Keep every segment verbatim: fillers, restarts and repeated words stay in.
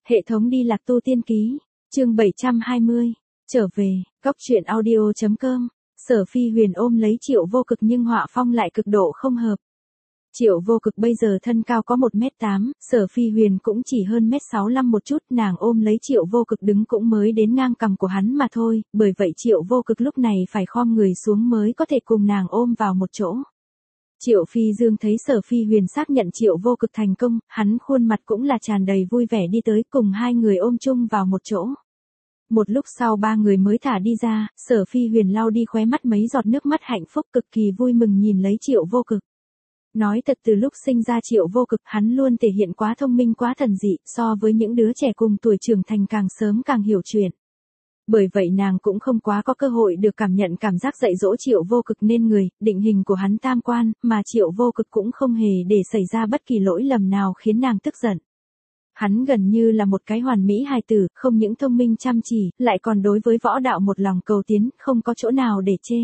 Hệ thống đi lạc tu tiên ký, chương bảy trăm hai mươi, trở về, góc truyện audio.com, Sở Phi Huyền ôm lấy Triệu Vô Cực nhưng họa phong lại cực độ không hợp. Triệu Vô Cực bây giờ thân cao có một mét tám, Sở Phi Huyền cũng chỉ hơn mét sáu lăm một chút, nàng ôm lấy Triệu Vô Cực đứng cũng mới đến ngang cằm của hắn mà thôi, bởi vậy Triệu Vô Cực lúc này phải khom người xuống mới có thể cùng nàng ôm vào một chỗ. Triệu Phi Dương thấy Sở Phi Huyền xác nhận Triệu Vô Cực thành công, hắn khuôn mặt cũng là tràn đầy vui vẻ đi tới cùng hai người ôm chung vào một chỗ. Một lúc sau ba người mới thả đi ra, Sở Phi Huyền lau đi khóe mắt mấy giọt nước mắt hạnh phúc cực kỳ vui mừng nhìn lấy Triệu Vô Cực. Nói thật từ lúc sinh ra Triệu Vô Cực hắn luôn thể hiện quá thông minh quá thần dị so với những đứa trẻ cùng tuổi trưởng thành càng sớm càng hiểu chuyện. Bởi vậy nàng cũng không quá có cơ hội được cảm nhận cảm giác dạy dỗ Triệu Vô Cực nên người, định hình của hắn tam quan, mà Triệu Vô Cực cũng không hề để xảy ra bất kỳ lỗi lầm nào khiến nàng tức giận. Hắn gần như là một cái hoàn mỹ hài tử, không những thông minh chăm chỉ, lại còn đối với võ đạo một lòng cầu tiến, không có chỗ nào để chê.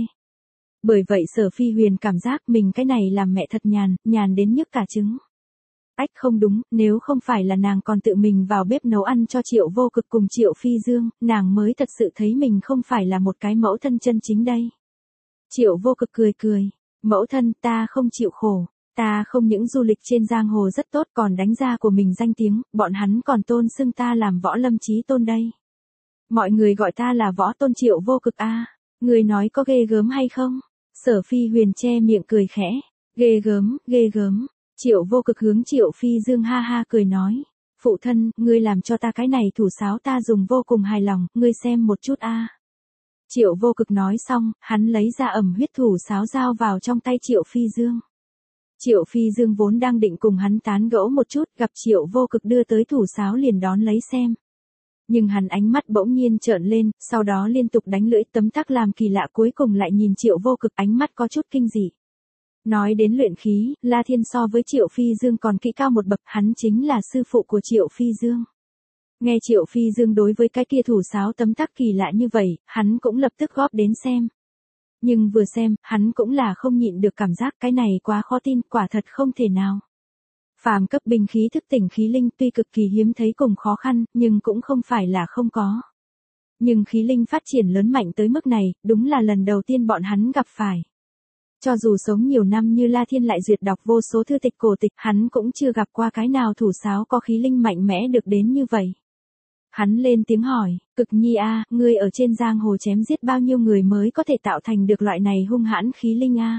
Bởi vậy Sở Phi Huyền cảm giác mình cái này làm mẹ thật nhàn, nhàn đến nhức cả trứng. Ách không đúng, nếu không phải là nàng còn tự mình vào bếp nấu ăn cho Triệu Vô Cực cùng Triệu Phi Dương, nàng mới thật sự thấy mình không phải là một cái mẫu thân chân chính đây. Triệu Vô Cực cười cười, mẫu thân ta không chịu khổ, ta không những du lịch trên giang hồ rất tốt còn đánh ra của mình danh tiếng, bọn hắn còn tôn xưng ta làm võ lâm chí tôn đây. Mọi người gọi ta là võ tôn Triệu Vô Cực a, à. Người nói có ghê gớm hay không? Sở Phi Huyền che miệng cười khẽ, ghê gớm, ghê gớm. Triệu Vô Cực hướng Triệu Phi Dương ha ha cười nói, phụ thân, ngươi làm cho ta cái này thủ sáo ta dùng vô cùng hài lòng, ngươi xem một chút a. À. Triệu Vô Cực nói xong, hắn lấy ra ẩm huyết thủ sáo giao vào trong tay Triệu Phi Dương. Triệu Phi Dương vốn đang định cùng hắn tán gẫu một chút, gặp Triệu Vô Cực đưa tới thủ sáo liền đón lấy xem. Nhưng hắn ánh mắt bỗng nhiên trợn lên, sau đó liên tục đánh lưỡi tấm tắc làm kỳ lạ cuối cùng lại nhìn Triệu Vô Cực ánh mắt có chút kinh dị. Nói đến luyện khí, La Thiên so với Triệu Phi Dương còn kỹ cao một bậc, hắn chính là sư phụ của Triệu Phi Dương. Nghe Triệu Phi Dương đối với cái kia thủ sáo tấm tắc kỳ lạ như vậy, hắn cũng lập tức góp đến xem. Nhưng vừa xem, hắn cũng là không nhịn được cảm giác cái này quá khó tin, quả thật không thể nào. Phàm cấp binh khí thức tỉnh khí linh tuy cực kỳ hiếm thấy cùng khó khăn, nhưng cũng không phải là không có. Nhưng khí linh phát triển lớn mạnh tới mức này, đúng là lần đầu tiên bọn hắn gặp phải. Cho dù sống nhiều năm như La Thiên lại duyệt đọc vô số thư tịch cổ tịch, hắn cũng chưa gặp qua cái nào thủ sáo có khí linh mạnh mẽ được đến như vậy. Hắn lên tiếng hỏi, Cực Nhi a, ngươi ở trên giang hồ chém giết bao nhiêu người mới có thể tạo thành được loại này hung hãn khí linh a?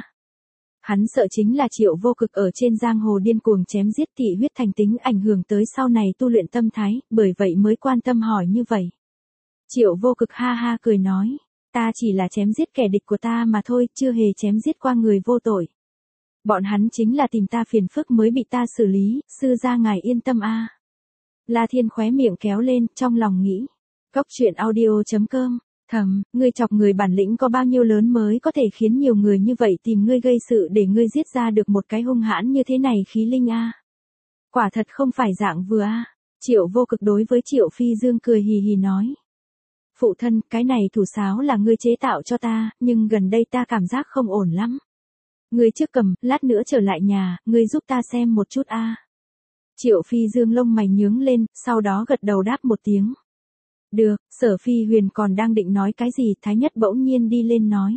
Hắn sợ chính là Triệu Vô Cực ở trên giang hồ điên cuồng chém giết thị huyết thành tính ảnh hưởng tới sau này tu luyện tâm thái, bởi vậy mới quan tâm hỏi như vậy. Triệu Vô Cực ha ha cười nói, ta chỉ là chém giết kẻ địch của ta mà thôi, chưa hề chém giết qua người vô tội. Bọn hắn chính là tìm ta phiền phức mới bị ta xử lý, sư gia ngài yên tâm a. À. La Thiên khóe miệng kéo lên, trong lòng nghĩ, góc truyện audio.com, thầm, ngươi chọc người bản lĩnh có bao nhiêu lớn mới có thể khiến nhiều người như vậy tìm ngươi gây sự để ngươi giết ra được một cái hung hãn như thế này khí linh a. À. Quả thật không phải dạng vừa a. À. Triệu Vô Cực đối với Triệu Phi Dương cười hì hì nói. Phụ thân, cái này thủ sáo là ngươi chế tạo cho ta, nhưng gần đây ta cảm giác không ổn lắm. Ngươi trước cầm, lát nữa trở lại nhà, ngươi giúp ta xem một chút a. À. Triệu Phi Dương lông mày nhướng lên, sau đó gật đầu đáp một tiếng. Được, Sở Phi Huyền còn đang định nói cái gì, Thái Nhất bỗng nhiên đi lên nói.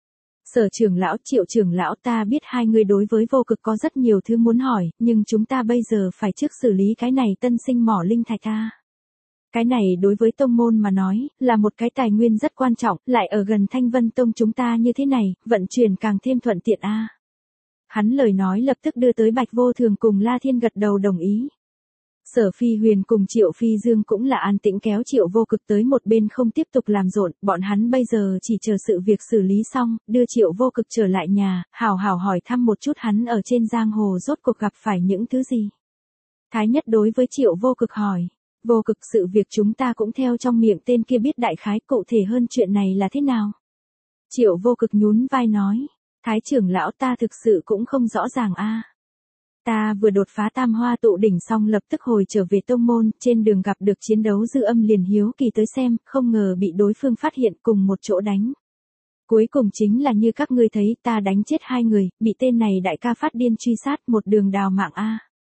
Sở trưởng lão, Triệu trưởng lão, ta biết hai người đối với Vô Cực có rất nhiều thứ muốn hỏi, nhưng chúng ta bây giờ phải trước xử lý cái này tân sinh mỏ linh thạch a. Cái này đối với tông môn mà nói, là một cái tài nguyên rất quan trọng, lại ở gần Thanh Vân Tông chúng ta như thế này, vận chuyển càng thêm thuận tiện a. À. Hắn lời nói lập tức đưa tới Bạch Vô Thường cùng La Thiên gật đầu đồng ý. Sở Phi Huyền cùng Triệu Phi Dương cũng là an tĩnh kéo Triệu Vô Cực tới một bên không tiếp tục làm rộn, bọn hắn bây giờ chỉ chờ sự việc xử lý xong, đưa Triệu Vô Cực trở lại nhà, hào hào hỏi thăm một chút hắn ở trên giang hồ rốt cuộc gặp phải những thứ gì. Thái Nhất đối với Triệu Vô Cực hỏi. Vô Cực, sự việc chúng ta cũng theo trong miệng tên kia biết đại khái, cụ thể hơn chuyện này là thế nào? Triệu Vô Cực nhún vai nói, Thái trưởng lão, ta thực sự cũng không rõ ràng a. À. Ta vừa đột phá tam hoa tụ đỉnh xong lập tức hồi trở về tông môn, trên đường gặp được chiến đấu dư âm liền hiếu kỳ tới xem, không ngờ bị đối phương phát hiện cùng một chỗ đánh. Cuối cùng chính là như các ngươi thấy, ta đánh chết hai người, bị tên này đại ca phát điên truy sát, một đường đào mạng a. À.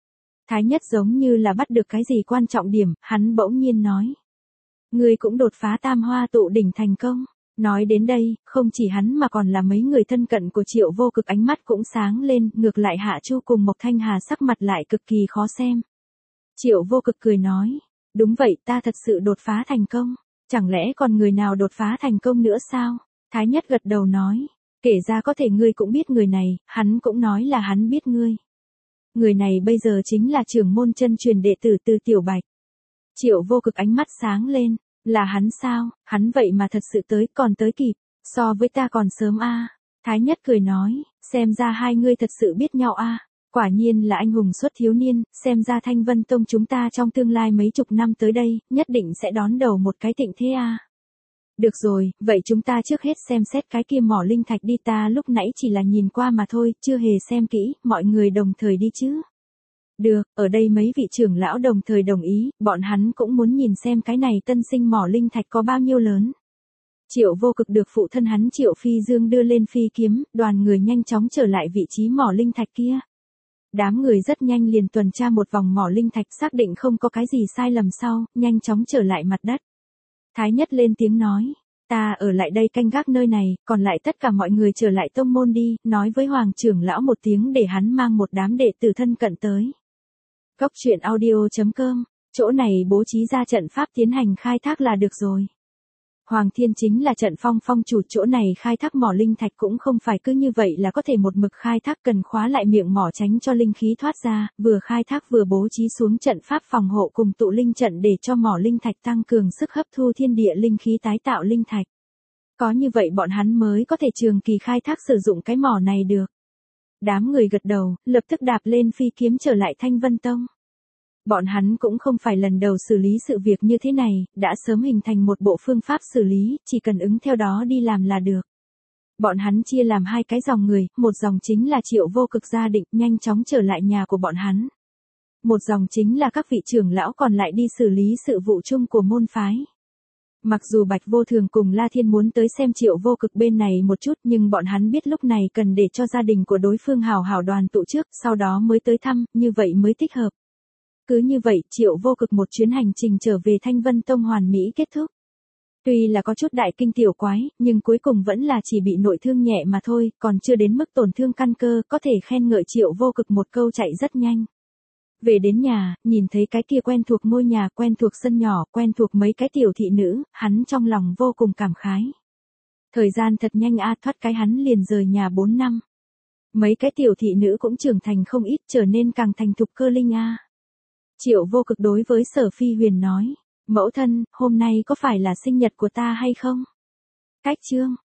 Thái Nhất giống như là bắt được cái gì quan trọng điểm, hắn bỗng nhiên nói. Ngươi cũng đột phá tam hoa tụ đỉnh thành công. Nói đến đây, không chỉ hắn mà còn là mấy người thân cận của Triệu Vô Cực ánh mắt cũng sáng lên, ngược lại Hạ Chu cùng Mộc Thanh Hà sắc mặt lại cực kỳ khó xem. Triệu Vô Cực cười nói, đúng vậy, ta thật sự đột phá thành công. Chẳng lẽ còn người nào đột phá thành công nữa sao? Thái Nhất gật đầu nói, kể ra có thể ngươi cũng biết người này, hắn cũng nói là hắn biết ngươi. Người này bây giờ chính là trưởng môn chân truyền đệ tử Từ Tiểu Bạch. Triệu Vô Cực ánh mắt sáng lên, là hắn sao, hắn vậy mà thật sự tới, còn tới kịp, so với ta còn sớm a. Thái Nhất cười nói, xem ra hai ngươi thật sự biết nhau a. Quả nhiên là anh hùng xuất thiếu niên, xem ra Thanh Vân Tông chúng ta trong tương lai mấy chục năm tới đây, nhất định sẽ đón đầu một cái thịnh thế a. Được rồi, vậy chúng ta trước hết xem xét cái kia mỏ linh thạch đi, ta lúc nãy chỉ là nhìn qua mà thôi, chưa hề xem kỹ, mọi người đồng thời đi chứ. Được, ở đây mấy vị trưởng lão đồng thời đồng ý, bọn hắn cũng muốn nhìn xem cái này tân sinh mỏ linh thạch có bao nhiêu lớn. Triệu Vô Cực được phụ thân hắn Triệu Phi Dương đưa lên phi kiếm, đoàn người nhanh chóng trở lại vị trí mỏ linh thạch kia. Đám người rất nhanh liền tuần tra một vòng mỏ linh thạch, xác định không có cái gì sai lầm sau, nhanh chóng trở lại mặt đất. Thái Nhất lên tiếng nói, ta ở lại đây canh gác nơi này, còn lại tất cả mọi người trở lại tông môn đi, nói với Hoàng trưởng lão một tiếng để hắn mang một đám đệ tử thân cận tới. Góc truyện audio chấm com, chỗ này bố trí ra trận pháp tiến hành khai thác là được rồi. Hoàng Thiên chính là trận phong phong chủ, chỗ này khai thác mỏ linh thạch cũng không phải cứ như vậy là có thể một mực khai thác, cần khóa lại miệng mỏ tránh cho linh khí thoát ra, vừa khai thác vừa bố trí xuống trận pháp phòng hộ cùng tụ linh trận để cho mỏ linh thạch tăng cường sức hấp thu thiên địa linh khí, tái tạo linh thạch. Có như vậy bọn hắn mới có thể trường kỳ khai thác sử dụng cái mỏ này được. Đám người gật đầu, lập tức đạp lên phi kiếm trở lại Thanh Vân Tông. Bọn hắn cũng không phải lần đầu xử lý sự việc như thế này, đã sớm hình thành một bộ phương pháp xử lý, chỉ cần ứng theo đó đi làm là được. Bọn hắn chia làm hai cái dòng người, một dòng chính là Triệu Vô Cực gia định, nhanh chóng trở lại nhà của bọn hắn. Một dòng chính là các vị trưởng lão còn lại đi xử lý sự vụ chung của môn phái. Mặc dù Bạch Vô Thường cùng La Thiên muốn tới xem Triệu Vô Cực bên này một chút, nhưng bọn hắn biết lúc này cần để cho gia đình của đối phương hào hào đoàn tụ trước, sau đó mới tới thăm, như vậy mới thích hợp. Cứ như vậy, Triệu Vô Cực một chuyến hành trình trở về Thanh Vân Tông hoàn mỹ kết thúc. Tuy là có chút đại kinh tiểu quái, nhưng cuối cùng vẫn là chỉ bị nội thương nhẹ mà thôi, còn chưa đến mức tổn thương căn cơ, có thể khen ngợi Triệu Vô Cực một câu chạy rất nhanh. Về đến nhà, nhìn thấy cái kia quen thuộc ngôi nhà, quen thuộc sân nhỏ, quen thuộc mấy cái tiểu thị nữ, hắn trong lòng vô cùng cảm khái. Thời gian thật nhanh a, thoát cái hắn liền rời nhà bốn năm. Mấy cái tiểu thị nữ cũng trưởng thành không ít, trở nên càng thành thục cơ linh a. Triệu Vô Cực đối với Sở Phi Huyền nói, mẫu thân, hôm nay có phải là sinh nhật của ta hay không? Cách chương,